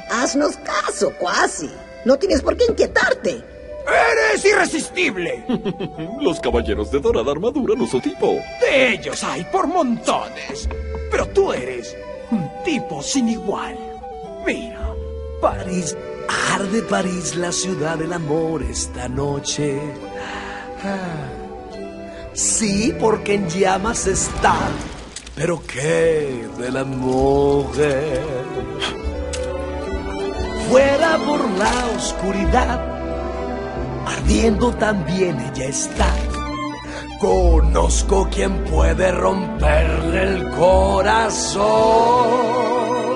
Haznos caso, Quasi. No tienes por qué inquietarte. ¡Eres irresistible! Los caballeros de dorada armadura no son tipo. De ellos hay por montones. Pero tú eres un tipo sin igual. Mira. París, arde París, la ciudad del amor esta noche. Sí, porque en llamas está. Pero qué de la mujer. Fuera por la oscuridad, ardiendo también ella está. Conozco quien puede romperle el corazón.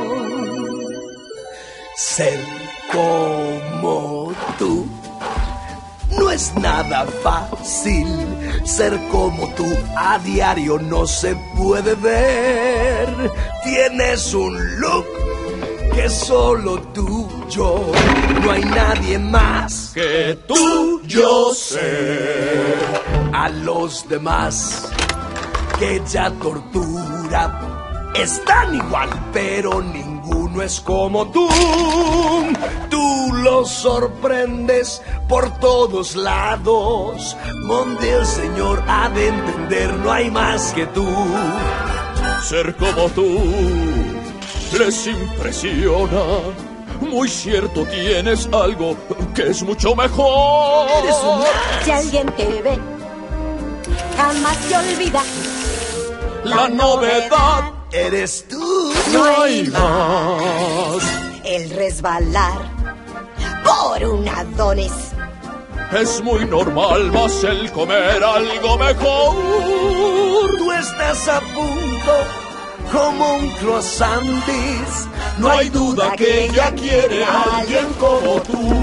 Ser como tú no es nada fácil. Ser como tú a diario no se puede ver. Tienes un look que solo tuyo, no hay nadie más Que tú, yo sé. A los demás que ella tortura están igual, pero ninguno es como tú. Tú los sorprendes por todos lados. Donde el Señor ha de entender, no hay más que tú. ser como tú les impresiona. Muy cierto, tienes algo que es mucho mejor. Eres un... Si alguien te ve, jamás te olvida. La novedad eres tú. no hay más. El resbalar por un Adonis. Es muy normal, más el comer algo mejor. Tú estás a punto como un croissantis. No hay duda que ella quiere a alguien como tú.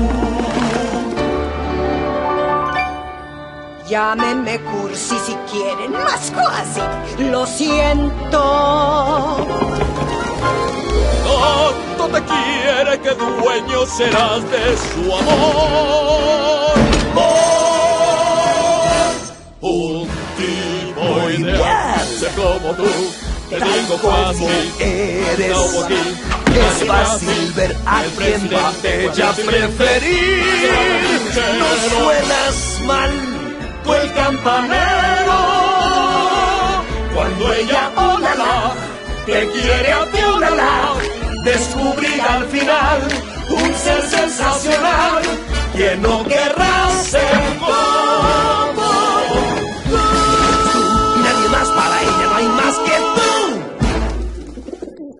Llámenme cursi si quieren, más Quasi. Lo siento. Tanto te quiere que dueño serás de su amor. Un tipo ideal, ser como tú. Te digo Quasi, eres. no por ti. Es fácil ver a quién va ella a preferir. No suenas mal, tú el campanero. Cuando ella, olala, te quiere a ti, olala. Descubrir al final un ser sensacional que no querrá